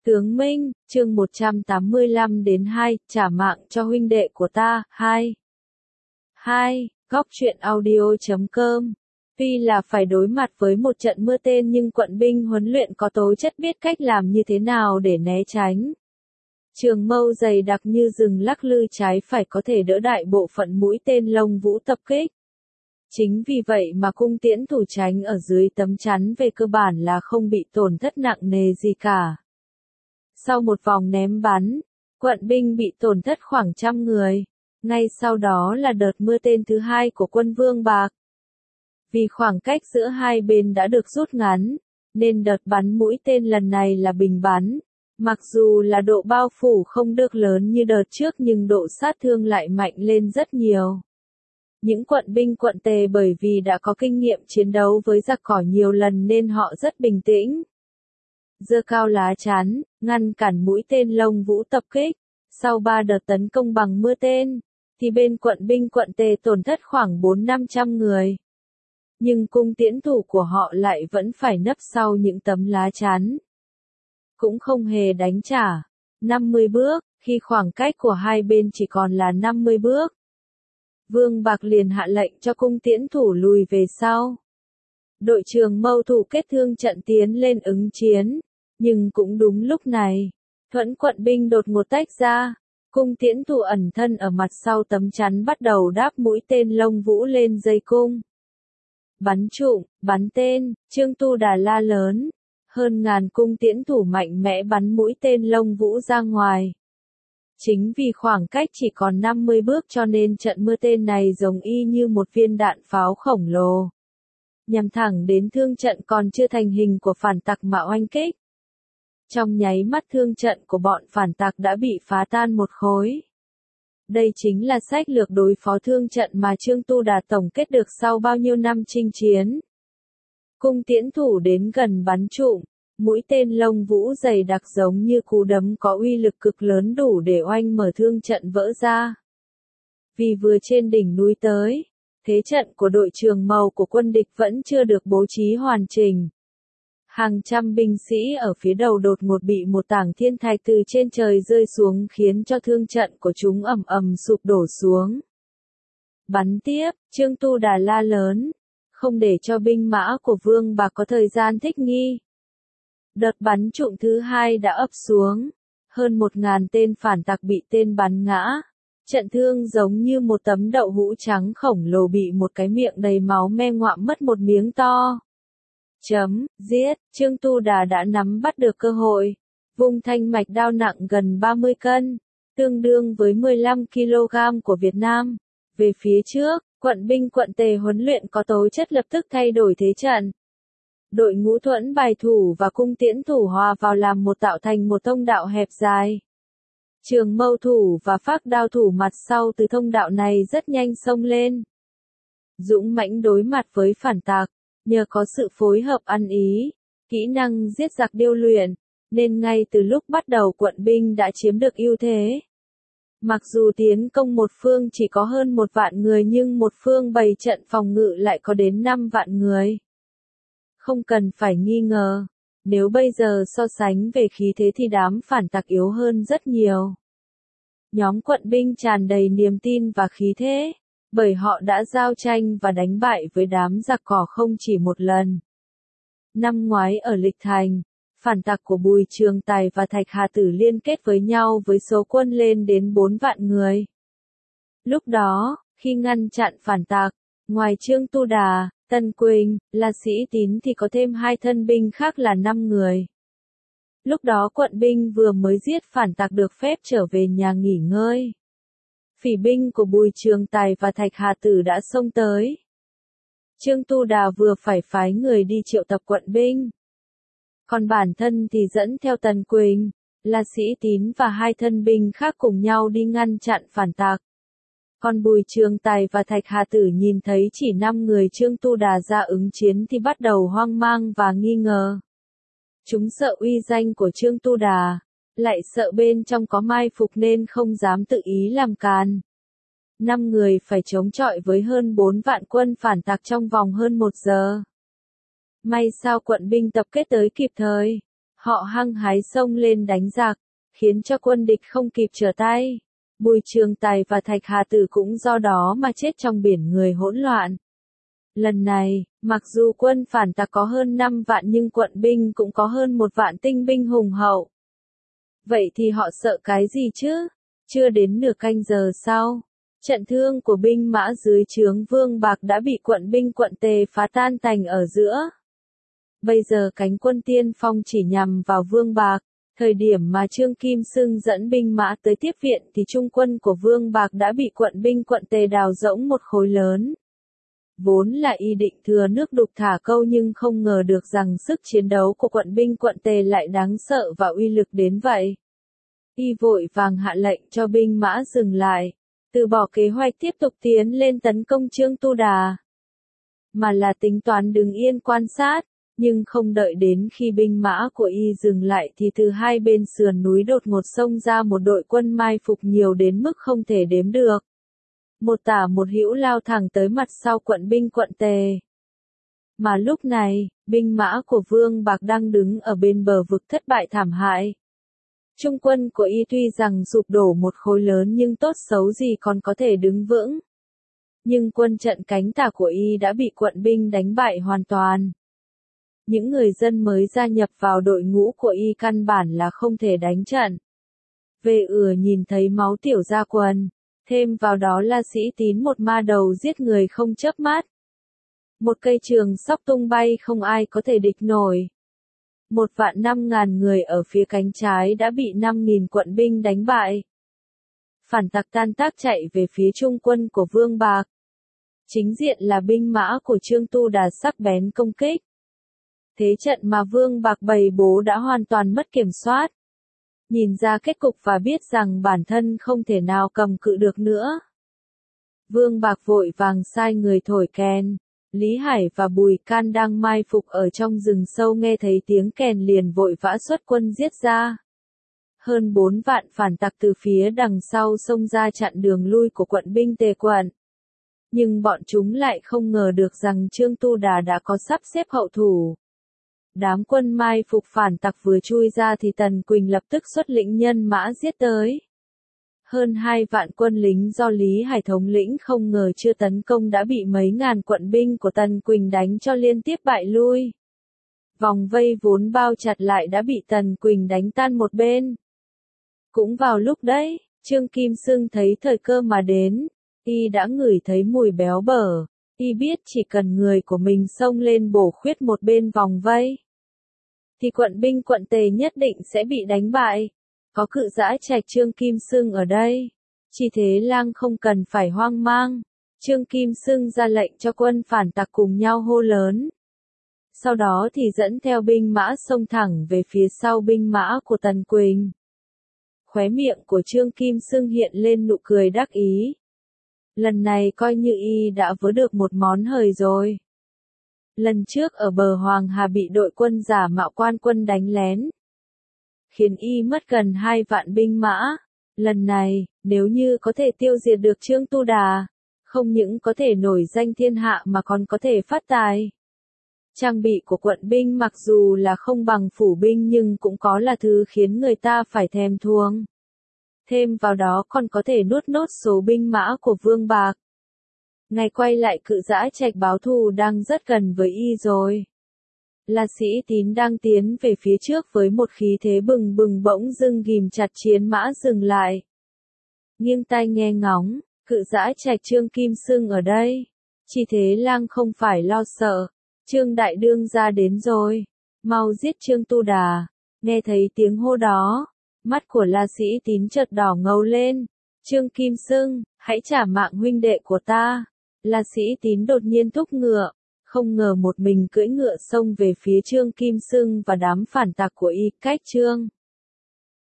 Tướng Minh, chương 185 đến 2, trả mạng cho huynh đệ của ta, 2. Góc truyện audio.com. Tuy là phải đối mặt với một trận mưa tên nhưng quận binh huấn luyện có tố chất biết cách làm như thế nào để né tránh. Trường mâu dày đặc như rừng lắc lư trái phải có thể đỡ đại bộ phận mũi tên Lông Vũ tập kích. Chính vì vậy mà cung tiễn thủ tránh ở dưới tấm chắn về cơ bản là không bị tổn thất nặng nề gì cả. Sau một vòng ném bắn, quận binh bị tổn thất khoảng 100 người. Ngay sau đó là đợt mưa tên thứ hai của quân Vương Bạc. Vì khoảng cách giữa hai bên đã được rút ngắn, nên đợt bắn mũi tên lần này là bình bắn. Mặc dù là độ bao phủ không được lớn như đợt trước nhưng độ sát thương lại mạnh lên rất nhiều. Những quận binh quận Tề bởi vì đã có kinh nghiệm chiến đấu với giặc cỏ nhiều lần nên họ rất bình tĩnh. Giơ cao lá chắn, ngăn cản mũi tên Lông Vũ tập kích. Sau 3 đợt tấn công bằng mưa tên, thì bên quận binh quận Tề tổn thất khoảng 400-500 người. Nhưng cung tiễn thủ của họ lại vẫn phải nấp sau những tấm lá chắn. Cũng không hề đánh trả. 50 bước, khi khoảng cách của hai bên chỉ còn là 50 bước. Vương Bạc liền hạ lệnh cho cung tiễn thủ lùi về sau. Đội trường mâu thủ kết thương trận tiến lên ứng chiến. Nhưng cũng đúng lúc này, Thuẫn quận binh đột ngột tách ra. Cung tiễn thủ ẩn thân ở mặt sau tấm chắn bắt đầu đáp mũi tên Lông Vũ lên dây cung. Bắn trụm, bắn tên, Trương Tu Đà la lớn. Hơn ngàn cung tiễn thủ mạnh mẽ bắn mũi tên Lông Vũ ra ngoài. Chính vì khoảng cách chỉ còn 50 bước cho nên trận mưa tên này giống y như một viên đạn pháo khổng lồ. Nhằm thẳng đến thương trận còn chưa thành hình của phản tặc mà oanh kích. Trong nháy mắt thương trận của bọn phản tặc đã bị phá tan một khối. Đây chính là sách lược đối phó thương trận mà Trương Tu Đà tổng kết được sau bao nhiêu năm chinh chiến. Cung tiễn thủ đến gần bắn trụm, mũi tên Lông Vũ dày đặc giống như cú đấm có uy lực cực lớn đủ để oanh mở thương trận vỡ ra. Vì vừa trên đỉnh núi tới, thế trận của đội trường mâu của quân địch vẫn chưa được bố trí hoàn chỉnh. Hàng trăm binh sĩ ở phía đầu đột ngột bị một tảng thiên thạch từ trên trời rơi xuống khiến cho thương trận của chúng ầm ầm sụp đổ xuống. Bắn tiếp, Trương Tu Đà la lớn, không để cho binh mã của Vương Bạc có thời gian thích nghi. Đợt bắn trụm thứ hai đã ập xuống, hơn 1.000 tên phản tặc bị tên bắn ngã. Trận thương giống như một tấm đậu hũ trắng khổng lồ bị một cái miệng đầy máu me ngoạm mất một miếng to. Giết, Trương Tu Đà đã nắm bắt được cơ hội, vung thanh mạch đao nặng gần 30 cân, tương đương với 15 kg của Việt Nam. Về phía trước, quận binh quận Tề huấn luyện có tố chất lập tức thay đổi thế trận. Đội ngũ Thuẫn bài thủ và cung tiễn thủ hòa vào làm một tạo thành một thông đạo hẹp dài. Trường mâu thủ và phác đao thủ mặt sau từ thông đạo này rất nhanh xông lên. Dũng mãnh đối mặt với phản tặc. Nhờ có sự phối hợp ăn ý, kỹ năng giết giặc điêu luyện, nên ngay từ lúc bắt đầu quận binh đã chiếm được ưu thế. Mặc dù tiến công một phương chỉ có hơn 1 vạn người nhưng một phương bày trận phòng ngự lại có đến 5 vạn người. Không cần phải nghi ngờ, nếu bây giờ so sánh về khí thế thì đám phản tặc yếu hơn rất nhiều. Nhóm quận binh tràn đầy niềm tin và khí thế. Bởi họ đã giao tranh và đánh bại với đám giặc cỏ không chỉ một lần. Năm ngoái ở Lịch Thành, phản tặc của Bùi Trường Tài và Thạch Hà Tử liên kết với nhau với số quân lên đến 4 vạn người. Lúc đó, khi ngăn chặn phản tặc, ngoài Trương Tu Đà, Tân Quỳnh, là Sĩ Tín thì có thêm 2 thân binh khác là 5 người. Lúc đó quận binh vừa mới giết phản tặc được phép trở về nhà nghỉ ngơi. Phỉ binh của Bùi Trường Tài và Thạch Hà Tử đã xông tới. Trương Tu Đà vừa phải phái người đi triệu tập quận binh. Còn bản thân thì dẫn theo Tần Quỳnh, là Sĩ Tín và 2 thân binh khác cùng nhau đi ngăn chặn phản tặc. Còn Bùi Trường Tài và Thạch Hà Tử nhìn thấy chỉ 5 người Trương Tu Đà ra ứng chiến thì bắt đầu hoang mang và nghi ngờ. Chúng sợ uy danh của Trương Tu Đà. Lại sợ bên trong có mai phục nên không dám tự ý làm càn. 5 người phải chống chọi với hơn 4 vạn quân phản tặc trong vòng hơn 1 giờ. May sao quận binh tập kết tới kịp thời. Họ hăng hái xông lên đánh giặc, khiến cho quân địch không kịp trở tay. Bùi Trường Tài và Thạch Hà Tử cũng do đó mà chết trong biển người hỗn loạn. Lần này, mặc dù quân phản tặc có hơn 5 vạn nhưng quận binh cũng có hơn 1 vạn tinh binh hùng hậu. Vậy thì họ sợ cái gì chứ? Chưa đến nửa canh giờ sau, trận thương của binh mã dưới trướng Vương Bạc đã bị quận binh quận Tề phá tan tành ở giữa. Bây giờ cánh quân tiên phong chỉ nhằm vào Vương Bạc. Thời điểm mà Trương Kim Xưng dẫn binh mã tới tiếp viện thì trung quân của Vương Bạc đã bị quận binh quận Tề đào rỗng một khối lớn. Vốn là y định thừa nước đục thả câu nhưng không ngờ được rằng sức chiến đấu của quận binh quận Tề lại đáng sợ và uy lực đến vậy. Y vội vàng hạ lệnh cho binh mã dừng lại, từ bỏ kế hoạch tiếp tục tiến lên tấn công Trương Tu Đà, mà là tính toán đứng yên quan sát. Nhưng không đợi đến khi binh mã của y dừng lại thì từ hai bên sườn núi đột ngột xông ra một đội quân mai phục nhiều đến mức không thể đếm được. Một tả một hữu lao thẳng tới mặt sau quận binh quận Tề. Mà lúc này, binh mã của Vương Bạc đang đứng ở bên bờ vực thất bại thảm hại. Trung quân của y tuy rằng sụp đổ một khối lớn nhưng tốt xấu gì còn có thể đứng vững. Nhưng quân trận cánh tả của y đã bị quận binh đánh bại hoàn toàn. Những người dân mới gia nhập vào đội ngũ của y căn bản là không thể đánh trận. Về nhìn thấy máu tiểu ra quần, thêm vào đó là Sĩ Tín một ma đầu giết người không chớp mắt. Một cây trường sóc tung bay không ai có thể địch nổi. 1.500.000 người ở phía cánh trái đã bị 5.000 quận binh đánh bại. Phản tặc tan tác chạy về phía trung quân của Vương Bạc. Chính diện là binh mã của Trương Tu Đà sắc bén công kích. Thế trận mà Vương Bạc bày bố đã hoàn toàn mất kiểm soát. Nhìn ra kết cục và biết rằng bản thân không thể nào cầm cự được nữa. Vương Bạc vội vàng sai người thổi kèn. Lý Hải và Bùi Can đang mai phục ở trong rừng sâu nghe thấy tiếng kèn liền vội vã xuất quân giết ra. Hơn 4 vạn phản tặc từ phía đằng sau xông ra chặn đường lui của quận binh Tề quận. Nhưng bọn chúng lại không ngờ được rằng Trương Tu Đà đã có sắp xếp hậu thủ. Đám quân mai phục phản tặc vừa chui ra thì Tần Quỳnh lập tức xuất lĩnh nhân mã giết tới. Hơn 2 vạn quân lính do Lý Hải thống lĩnh không ngờ chưa tấn công đã bị mấy ngàn quận binh của Tần Quỳnh đánh cho liên tiếp bại lui. Vòng vây vốn bao chặt lại đã bị Tần Quỳnh đánh tan một bên. Cũng vào lúc đấy, Trương Kim Xưng thấy thời cơ mà đến, y đã ngửi thấy mùi béo bở, y biết chỉ cần người của mình xông lên bổ khuyết một bên vòng vây, thì quận binh quận Tề nhất định sẽ bị đánh bại. Có Cự Dã Trạch Trương Kim Xưng ở đây, Chi Thế Lang không cần phải hoang mang. Trương Kim Xưng ra lệnh cho quân phản tặc cùng nhau hô lớn. Sau đó thì dẫn theo binh mã xông thẳng về phía sau binh mã của Tần Quỳnh. Khóe miệng của Trương Kim Xưng hiện lên nụ cười đắc ý. Lần này coi như y đã vớ được một món hời rồi. Lần trước ở bờ Hoàng Hà bị đội quân giả mạo quan quân đánh lén, khiến y mất gần 2 vạn binh mã. Lần này, nếu như có thể tiêu diệt được Trương Tu Đà, không những có thể nổi danh thiên hạ mà còn có thể phát tài. Trang bị của quận binh mặc dù là không bằng phủ binh nhưng cũng có là thứ khiến người ta phải thèm thuồng. Thêm vào đó còn có thể nuốt nốt số binh mã của Vương Bạc. Ngày quay lại Cự Dã Trạch báo thù đang rất gần với y rồi. Là Sĩ Tín đang tiến về phía trước với một khí thế bừng bừng bỗng dưng ghim chặt chiến mã dừng lại. Nghiêng tai nghe ngóng, Cự Dã Trạch Trương Kim Xưng ở đây. Chi Thế Lang không phải lo sợ. Trương Đại Đương ra đến rồi. Mau giết Trương Tu Đà. Nghe thấy tiếng hô đó, mắt của La Sĩ Tín chợt đỏ ngầu lên. Trương Kim Xưng, hãy trả mạng huynh đệ của ta. La Sĩ Tín đột nhiên thúc ngựa. Không ngờ một mình cưỡi ngựa xông về phía Trương Kim Xưng và đám phản tặc của y. Cách Trương